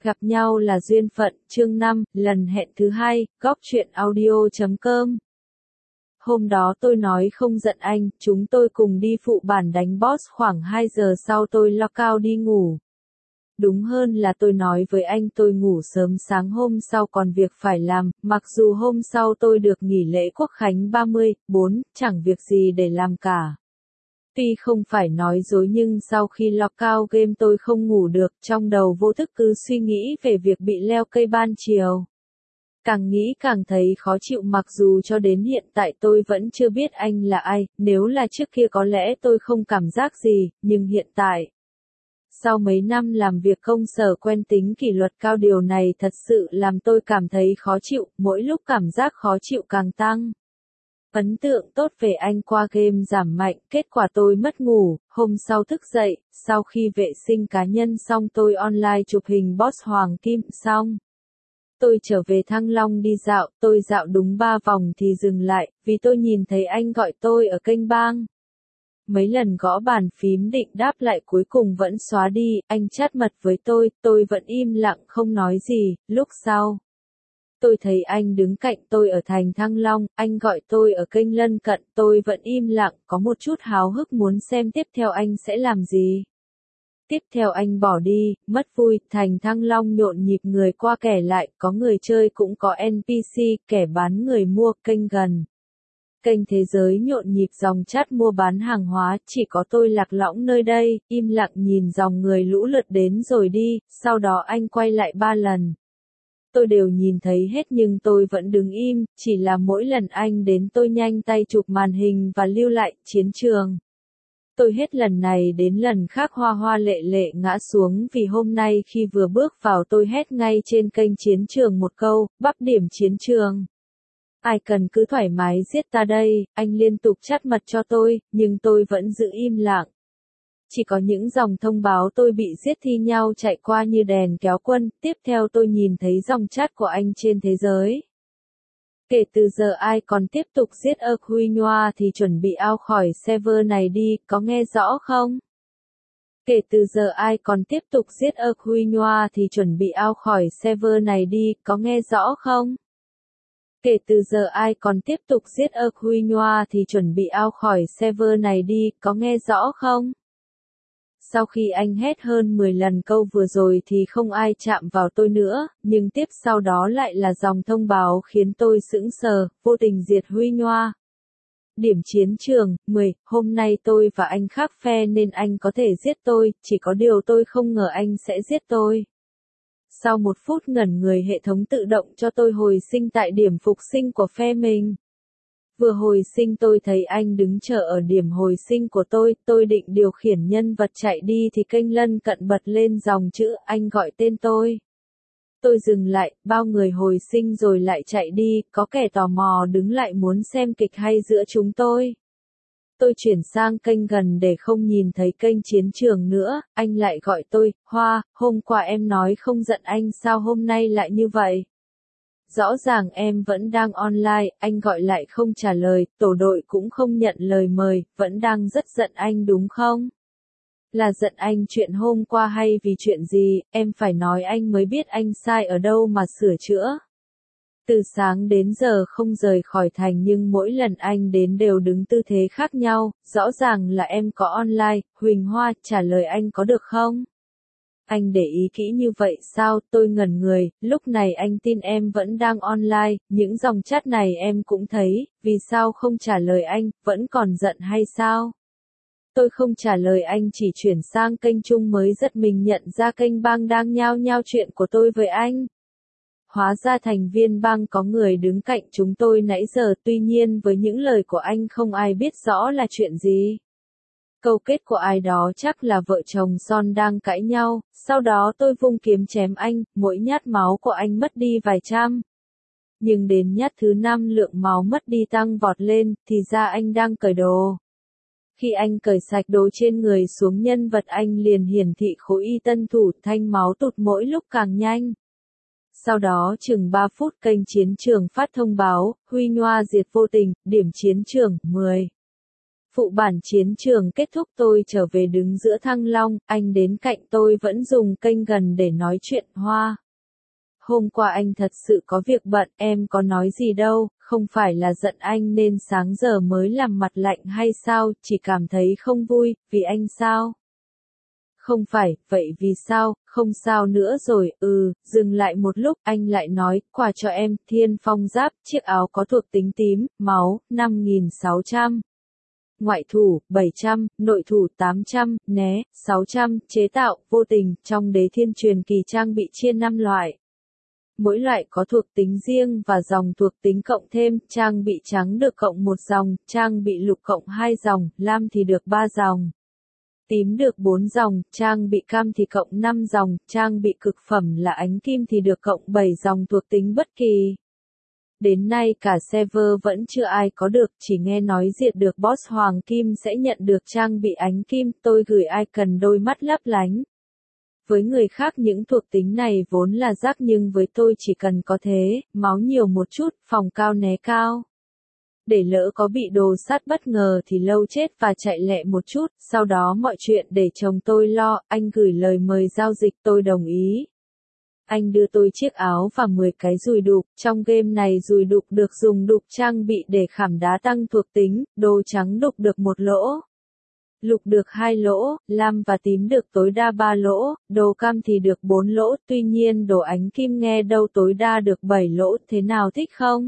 Gặp nhau là duyên phận, chương 5, lần hẹn thứ 2, góc truyện audio.com. Hôm đó tôi nói không giận anh, chúng tôi cùng đi phụ bản đánh boss khoảng 2 giờ sau tôi lockout đi ngủ. Đúng hơn là tôi nói với anh tôi ngủ sớm sáng hôm sau còn việc phải làm, mặc dù hôm sau tôi được nghỉ lễ Quốc khánh 30, 4, chẳng việc gì để làm cả. Tuy không phải nói dối nhưng sau khi lockout game tôi không ngủ được, trong đầu vô thức cứ suy nghĩ về việc bị leo cây ban chiều. Càng nghĩ càng thấy khó chịu mặc dù cho đến hiện tại tôi vẫn chưa biết anh là ai, nếu là trước kia có lẽ tôi không cảm giác gì, nhưng hiện tại. Sau mấy năm làm việc công sở quen tính kỷ luật cao điều này thật sự làm tôi cảm thấy khó chịu, mỗi lúc cảm giác khó chịu càng tăng. Ấn tượng tốt về anh qua game giảm mạnh, kết quả tôi mất ngủ, hôm sau thức dậy, sau khi vệ sinh cá nhân xong tôi online chụp hình boss Hoàng Kim xong. Tôi trở về Thăng Long đi dạo, tôi dạo đúng 3 vòng thì dừng lại, vì tôi nhìn thấy anh gọi tôi ở kênh bang. Mấy lần gõ bàn phím định đáp lại cuối cùng vẫn xóa đi, anh chat mật với tôi vẫn im lặng không nói gì, lúc sau. Tôi thấy anh đứng cạnh tôi ở thành Thăng Long, anh gọi tôi ở kênh lân cận, tôi vẫn im lặng, có một chút háo hức muốn xem tiếp theo anh sẽ làm gì. Tiếp theo anh bỏ đi, mất vui, thành Thăng Long nhộn nhịp người qua kẻ lại, có người chơi cũng có NPC, kẻ bán người mua, kênh gần. Kênh thế giới nhộn nhịp dòng chat mua bán hàng hóa, chỉ có tôi lạc lõng nơi đây, im lặng nhìn dòng người lũ lượt đến rồi đi, sau đó anh quay lại 3 lần. Tôi đều nhìn thấy hết nhưng tôi vẫn đứng im, chỉ là mỗi lần anh đến tôi nhanh tay chụp màn hình và lưu lại chiến trường. Tôi hết lần này đến lần khác hoa hoa lệ lệ ngã xuống vì hôm nay khi vừa bước vào tôi hét ngay trên kênh chiến trường một câu, bắp điểm chiến trường. Ai cần cứ thoải mái giết ta đây, anh liên tục chat mật cho tôi, nhưng tôi vẫn giữ im lặng. Chỉ có những dòng thông báo tôi bị giết thi nhau chạy qua như đèn kéo quân, tiếp theo tôi nhìn thấy dòng chat của anh trên thế giới. Kể từ giờ ai còn tiếp tục giết Huy Nhoa thì chuẩn bị out khỏi server này đi, có nghe rõ không? Kể từ giờ ai còn tiếp tục giết Huy Nhoa thì chuẩn bị out khỏi server này đi, có nghe rõ không? Kể từ giờ ai còn tiếp tục giết Huy Nhoa thì chuẩn bị out khỏi server này đi, có nghe rõ không? Sau khi anh hét hơn 10 lần câu vừa rồi thì không ai chạm vào tôi nữa, nhưng tiếp sau đó lại là dòng thông báo khiến tôi sững sờ, vô tình diệt Huy Nhoa. Điểm chiến trường, 10, hôm nay tôi và anh khác phe nên anh có thể giết tôi, chỉ có điều tôi không ngờ anh sẽ giết tôi. Sau 1 phút ngẩn người hệ thống tự động cho tôi hồi sinh tại điểm phục sinh của phe mình. Vừa hồi sinh tôi thấy anh đứng chờ ở điểm hồi sinh của tôi định điều khiển nhân vật chạy đi thì kênh lân cận bật lên dòng chữ anh gọi tên tôi. Tôi dừng lại, bao người hồi sinh rồi lại chạy đi, có kẻ tò mò đứng lại muốn xem kịch hay giữa chúng tôi. Tôi chuyển sang kênh gần để không nhìn thấy kênh chiến trường nữa, anh lại gọi tôi, Hoa, hôm qua em nói không giận anh sao hôm nay lại như vậy? Rõ ràng em vẫn đang online, anh gọi lại không trả lời, tổ đội cũng không nhận lời mời, vẫn đang rất giận anh đúng không? Là giận anh chuyện hôm qua hay vì chuyện gì, em phải nói anh mới biết anh sai ở đâu mà sửa chữa. Từ sáng đến giờ không rời khỏi thành nhưng mỗi lần anh đến đều đứng tư thế khác nhau, rõ ràng là em có online, Huỳnh Hoa, trả lời anh có được không? Anh để ý kỹ như vậy sao, tôi ngẩn người, lúc này anh tin em vẫn đang online, những dòng chat này em cũng thấy, vì sao không trả lời anh, vẫn còn giận hay sao? Tôi không trả lời anh chỉ chuyển sang kênh chung mới giật mình nhận ra kênh bang đang nhao nhao chuyện của tôi với anh. Hóa ra thành viên bang có người đứng cạnh chúng tôi nãy giờ tuy nhiên với những lời của anh không ai biết rõ là chuyện gì. Câu kết của ai đó chắc là vợ chồng Son đang cãi nhau, sau đó tôi vung kiếm chém anh, mỗi nhát máu của anh mất đi vài trăm. Nhưng đến nhát thứ 5 lượng máu mất đi tăng vọt lên, thì ra anh đang cởi đồ. Khi anh cởi sạch đồ trên người xuống nhân vật anh liền hiển thị khối y tân thủ thanh máu tụt mỗi lúc càng nhanh. Sau đó chừng 3 phút kênh chiến trường phát thông báo, Huy Nhoa diệt vô tình, điểm chiến trường, 10. Phụ bản chiến trường kết thúc tôi trở về đứng giữa Thăng Long, anh đến cạnh tôi vẫn dùng kênh gần để nói chuyện Hoa. Hôm qua anh thật sự có việc bận, em có nói gì đâu, không phải là giận anh nên sáng giờ mới làm mặt lạnh hay sao, chỉ cảm thấy không vui, vì anh sao? Không phải, vậy vì sao, không sao nữa rồi, dừng lại một lúc, anh lại nói, quà cho em, Thiên Phong giáp, chiếc áo có thuộc tính tím, máu, 5.600. Ngoại thủ, 700, nội thủ 800, né, 600, chế tạo, vô tình, trong đế thiên truyền kỳ trang bị chia 5 loại. Mỗi loại có thuộc tính riêng và dòng thuộc tính cộng thêm, trang bị trắng được cộng 1 dòng, trang bị lục cộng 2 dòng, lam thì được 3 dòng. Tím được 4 dòng, trang bị cam thì cộng 5 dòng, trang bị cực phẩm là ánh kim thì được cộng 7 dòng thuộc tính bất kỳ. Đến nay cả server vẫn chưa ai có được, chỉ nghe nói diệt được boss Hoàng Kim sẽ nhận được trang bị ánh kim, tôi gửi icon đôi mắt lấp lánh. Với người khác những thuộc tính này vốn là rác nhưng với tôi chỉ cần có thế, máu nhiều một chút, phòng cao né cao. Để lỡ có bị đồ sát bất ngờ thì lâu chết và chạy lẹ một chút, sau đó mọi chuyện để chồng tôi lo, anh gửi lời mời giao dịch tôi đồng ý. Anh đưa tôi chiếc áo và 10 cái dùi đục, trong game này dùi đục được dùng đục trang bị để khảm đá tăng thuộc tính, đồ trắng đục được 1 lỗ. Lục được 2 lỗ, lam và tím được tối đa 3 lỗ, đồ cam thì được 4 lỗ, tuy nhiên đồ ánh kim nghe đâu tối đa được 7 lỗ, thế nào thích không?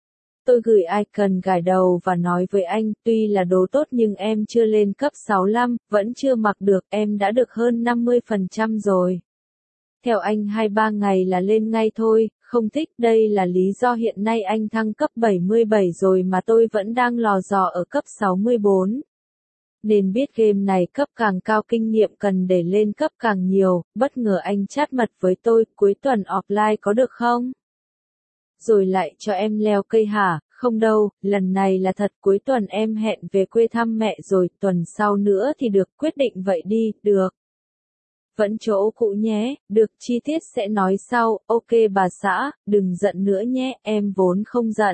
Tôi gửi icon gải đầu và nói với anh, tuy là đồ tốt nhưng em chưa lên cấp 65, vẫn chưa mặc được, em đã được hơn 50% rồi. Theo anh 2-3 ngày là lên ngay thôi, không thích, đây là lý do hiện nay anh thăng cấp 77 rồi mà tôi vẫn đang lò dò ở cấp 64. Nên biết game này cấp càng cao kinh nghiệm cần để lên cấp càng nhiều, bất ngờ anh chat mật với tôi, cuối tuần offline có được không? Rồi lại cho em leo cây hả? Không đâu, lần này là thật, cuối tuần em hẹn về quê thăm mẹ rồi, tuần sau nữa thì được, quyết định vậy đi, được. Vẫn chỗ cũ nhé, được, chi tiết sẽ nói sau, ok bà xã, đừng giận nữa nhé, em vốn không giận.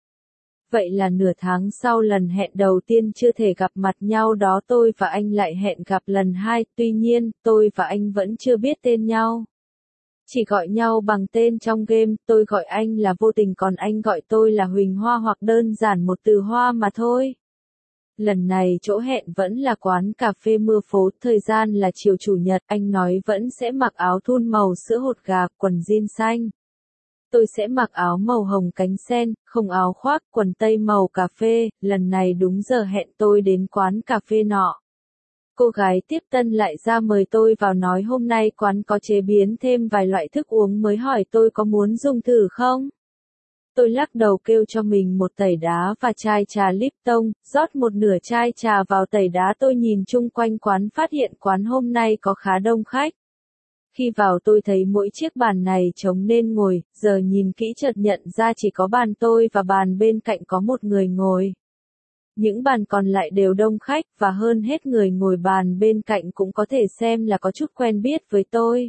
Vậy là nửa tháng sau lần hẹn đầu tiên chưa thể gặp mặt nhau đó tôi và anh lại hẹn gặp lần 2, tuy nhiên, tôi và anh vẫn chưa biết tên nhau. Chỉ gọi nhau bằng tên trong game, tôi gọi anh là Vô Tình còn anh gọi tôi là Huỳnh Hoa hoặc đơn giản một từ Hoa mà thôi. Lần này chỗ hẹn vẫn là quán cà phê Mưa Phố, thời gian là chiều chủ nhật, anh nói vẫn sẽ mặc áo thun màu sữa hột gà, quần jean xanh. Tôi sẽ mặc áo màu hồng cánh sen, không áo khoác, quần tây màu cà phê, lần này đúng giờ hẹn tôi đến quán cà phê nọ. Cô gái tiếp tân lại ra mời tôi vào nói hôm nay quán có chế biến thêm vài loại thức uống mới hỏi tôi có muốn dùng thử không? Tôi lắc đầu kêu cho mình một tẩy đá và chai trà Lipton, rót một nửa chai trà vào tẩy đá tôi nhìn chung quanh quán phát hiện quán hôm nay có khá đông khách. Khi vào tôi thấy mỗi chiếc bàn này trống nên ngồi, giờ nhìn kỹ chợt nhận ra chỉ có bàn tôi và bàn bên cạnh có một người ngồi. Những bàn còn lại đều đông khách, và hơn hết người ngồi bàn bên cạnh cũng có thể xem là có chút quen biết với tôi.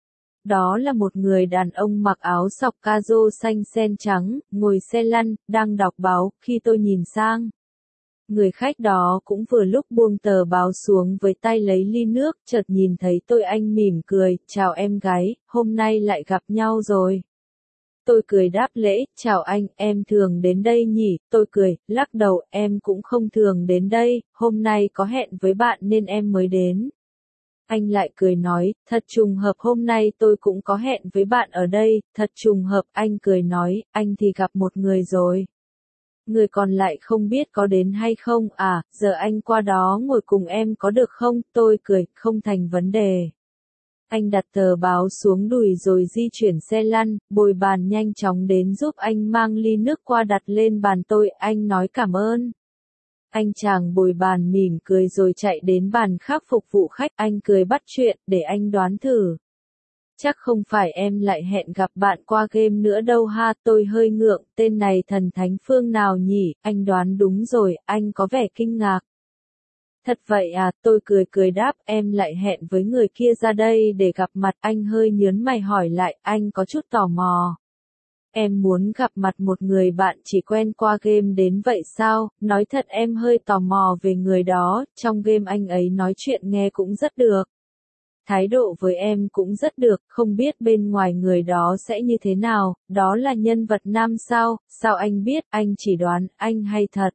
Đó là một người đàn ông mặc áo sọc caro xanh sen trắng, ngồi xe lăn, đang đọc báo, khi tôi nhìn sang. Người khách đó cũng vừa lúc buông tờ báo xuống với tay lấy ly nước, chợt nhìn thấy tôi anh mỉm cười, chào em gái, hôm nay lại gặp nhau rồi. Tôi cười đáp lễ, chào anh, em thường đến đây nhỉ, tôi cười, lắc đầu, em cũng không thường đến đây, hôm nay có hẹn với bạn nên em mới đến. Anh lại cười nói, thật trùng hợp hôm nay tôi cũng có hẹn với bạn ở đây, thật trùng hợp, anh cười nói, anh thì gặp một người rồi. Người còn lại không biết có đến hay không, giờ anh qua đó ngồi cùng em có được không, tôi cười, không thành vấn đề. Anh đặt tờ báo xuống đùi rồi di chuyển xe lăn, bồi bàn nhanh chóng đến giúp anh mang ly nước qua đặt lên bàn tôi, anh nói cảm ơn. Anh chàng bồi bàn mỉm cười rồi chạy đến bàn khác phục vụ khách, anh cười bắt chuyện, để anh đoán thử. Chắc không phải em lại hẹn gặp bạn qua game nữa đâu ha, tôi hơi ngượng, tên này thần thánh phương nào nhỉ, anh đoán đúng rồi, anh có vẻ kinh ngạc. Thật vậy à, tôi cười đáp, em lại hẹn với người kia ra đây để gặp mặt, anh hơi nhớn mày hỏi lại, anh có chút tò mò. Em muốn gặp mặt một người bạn chỉ quen qua game đến vậy sao? Nói thật em hơi tò mò về người đó, trong game anh ấy nói chuyện nghe cũng rất được. Thái độ với em cũng rất được, không biết bên ngoài người đó sẽ như thế nào, đó là nhân vật nam sao, sao anh biết, anh chỉ đoán, anh hay thật.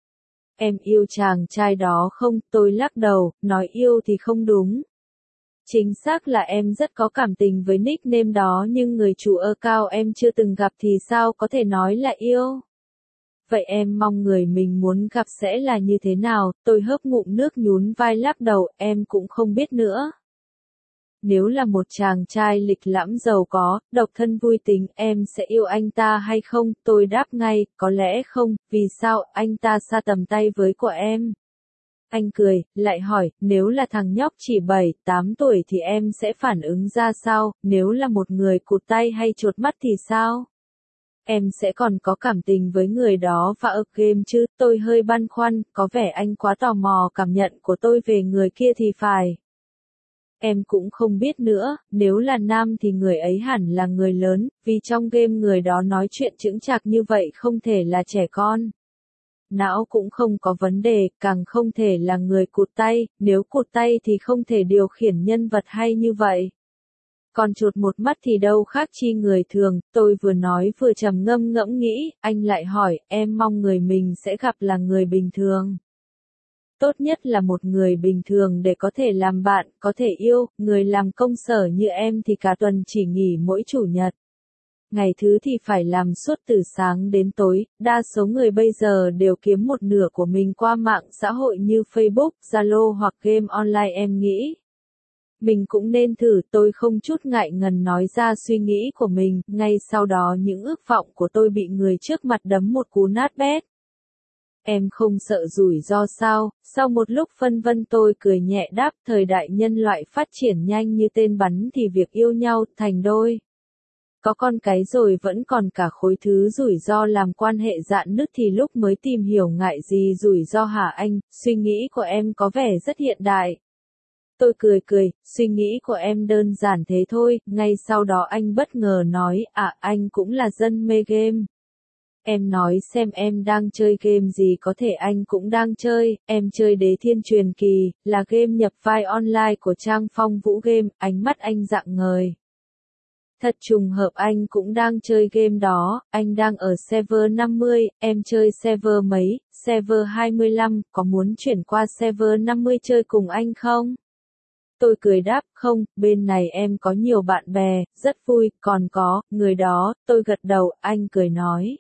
Em yêu chàng trai đó không, tôi lắc đầu, nói yêu thì không đúng. Chính xác là em rất có cảm tình với nickname đó nhưng người chủ account em chưa từng gặp thì sao có thể nói là yêu. Vậy em mong người mình muốn gặp sẽ là như thế nào, tôi hớp ngụm nước nhún vai lắc đầu, em cũng không biết nữa. Nếu là một chàng trai lịch lãm giàu có, độc thân vui tính, em sẽ yêu anh ta hay không? Tôi đáp ngay, có lẽ không, vì sao, anh ta xa tầm tay với của em. Anh cười, lại hỏi, nếu là thằng nhóc chỉ 7, 8 tuổi thì em sẽ phản ứng ra sao, nếu là một người cụt tay hay chột mắt thì sao? Em sẽ còn có cảm tình với người đó và ở game chứ, tôi hơi băn khoăn, có vẻ anh quá tò mò cảm nhận của tôi về người kia thì phải. Em cũng không biết nữa, nếu là nam thì người ấy hẳn là người lớn, vì trong game người đó nói chuyện chững chạc như vậy không thể là trẻ con. Não cũng không có vấn đề, càng không thể là người cụt tay, nếu cụt tay thì không thể điều khiển nhân vật hay như vậy. Còn chột một mắt thì đâu khác chi người thường, tôi vừa nói vừa trầm ngâm ngẫm nghĩ, anh lại hỏi, em mong người mình sẽ gặp là người bình thường. Tốt nhất là một người bình thường để có thể làm bạn, có thể yêu, người làm công sở như em thì cả tuần chỉ nghỉ mỗi chủ nhật. Ngày thứ thì phải làm suốt từ sáng đến tối, đa số người bây giờ đều kiếm một nửa của mình qua mạng xã hội như Facebook, Zalo hoặc game online em nghĩ. Mình cũng nên thử, tôi không chút ngại ngần nói ra suy nghĩ của mình, ngay sau đó những ước vọng của tôi bị người trước mặt đấm một cú nát bét. Em không sợ rủi ro sao? Sau một lúc phân vân tôi cười nhẹ đáp, thời đại nhân loại phát triển nhanh như tên bắn thì việc yêu nhau thành đôi. Có con cái rồi vẫn còn cả khối thứ rủi ro làm quan hệ rạn nứt thì lúc mới tìm hiểu ngại gì rủi ro hả anh, suy nghĩ của em có vẻ rất hiện đại. Tôi cười, suy nghĩ của em đơn giản thế thôi, ngay sau đó anh bất ngờ nói, anh cũng là dân mê game. Em nói xem em đang chơi game gì có thể anh cũng đang chơi, em chơi Đế Thiên Truyền Kỳ, là game nhập vai online của trang Phong Vũ Game, ánh mắt anh rạng ngời. Thật trùng hợp anh cũng đang chơi game đó, anh đang ở server 50, em chơi server mấy, server 25, có muốn chuyển qua server 50 chơi cùng anh không? Tôi cười đáp, không, bên này em có nhiều bạn bè, rất vui, còn có, người đó, tôi gật đầu, anh cười nói.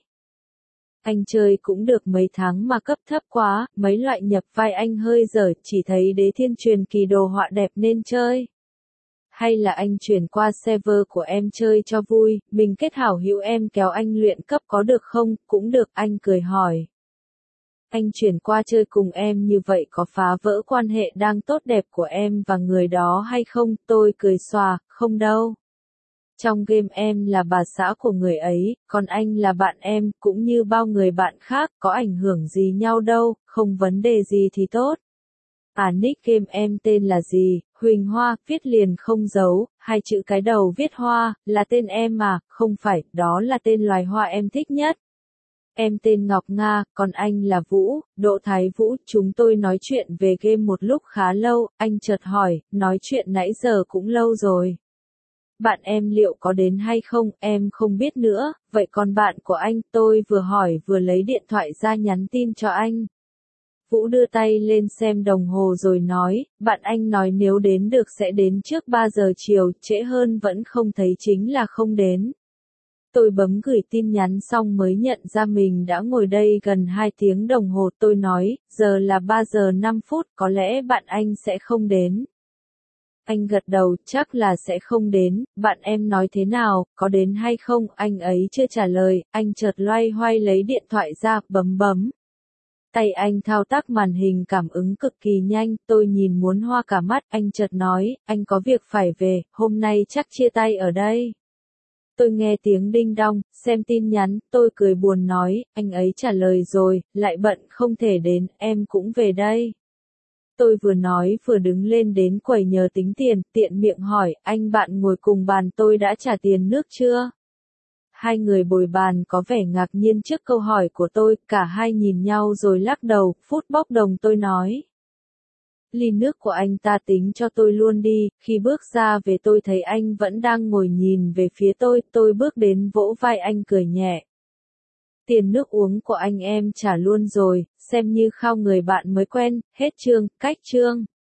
Anh chơi cũng được mấy tháng mà cấp thấp quá, mấy loại nhập vai anh hơi dở, chỉ thấy Đế Thiên Truyền Kỳ đồ họa đẹp nên chơi. Hay là anh chuyển qua server của em chơi cho vui, mình kết hảo hữu em kéo anh luyện cấp có được không, cũng được, anh cười hỏi. Anh chuyển qua chơi cùng em như vậy có phá vỡ quan hệ đang tốt đẹp của em và người đó hay không, tôi cười xòa, không đâu. Trong game em là bà xã của người ấy, còn anh là bạn em, cũng như bao người bạn khác, có ảnh hưởng gì nhau đâu, không vấn đề gì thì tốt. Nick game em tên là gì? Huỳnh Hoa, viết liền không giấu, hai chữ cái đầu viết hoa, là tên em mà, không phải, đó là tên loài hoa em thích nhất. Em tên Ngọc Nga, còn anh là Vũ, Đỗ Thái Vũ, chúng tôi nói chuyện về game một lúc khá lâu, anh chợt hỏi, nói chuyện nãy giờ cũng lâu rồi. Bạn em liệu có đến hay không, em không biết nữa, vậy còn bạn của anh, tôi vừa hỏi vừa lấy điện thoại ra nhắn tin cho anh. Vũ đưa tay lên xem đồng hồ rồi nói, bạn anh nói nếu đến được sẽ đến trước 3 giờ chiều, trễ hơn vẫn không thấy chính là không đến. Tôi bấm gửi tin nhắn xong mới nhận ra mình đã ngồi đây gần 2 tiếng đồng hồ, tôi nói, giờ là 3 giờ 5 phút, có lẽ bạn anh sẽ không đến. Anh gật đầu, chắc là sẽ không đến, bạn em nói thế nào, có đến hay không, anh ấy chưa trả lời, anh chợt loay hoay lấy điện thoại ra, bấm. Tay anh thao tác màn hình cảm ứng cực kỳ nhanh, tôi nhìn muốn hoa cả mắt, anh chợt nói, anh có việc phải về, hôm nay chắc chia tay ở đây. Tôi nghe tiếng đinh đong, xem tin nhắn, tôi cười buồn nói, anh ấy trả lời rồi, lại bận không thể đến, em cũng về đây. Tôi vừa nói vừa đứng lên đến quầy nhờ tính tiền, tiện miệng hỏi, anh bạn ngồi cùng bàn tôi đã trả tiền nước chưa? hai người bồi bàn có vẻ ngạc nhiên trước câu hỏi của tôi, cả hai nhìn nhau rồi lắc đầu, phút bốc đồng tôi nói. Ly nước của anh ta tính cho tôi luôn đi, khi bước ra về tôi thấy anh vẫn đang ngồi nhìn về phía tôi bước đến vỗ vai anh cười nhẹ. Tiền nước uống của anh em trả luôn rồi, xem như khao người bạn mới quen, hết chương, cách chương.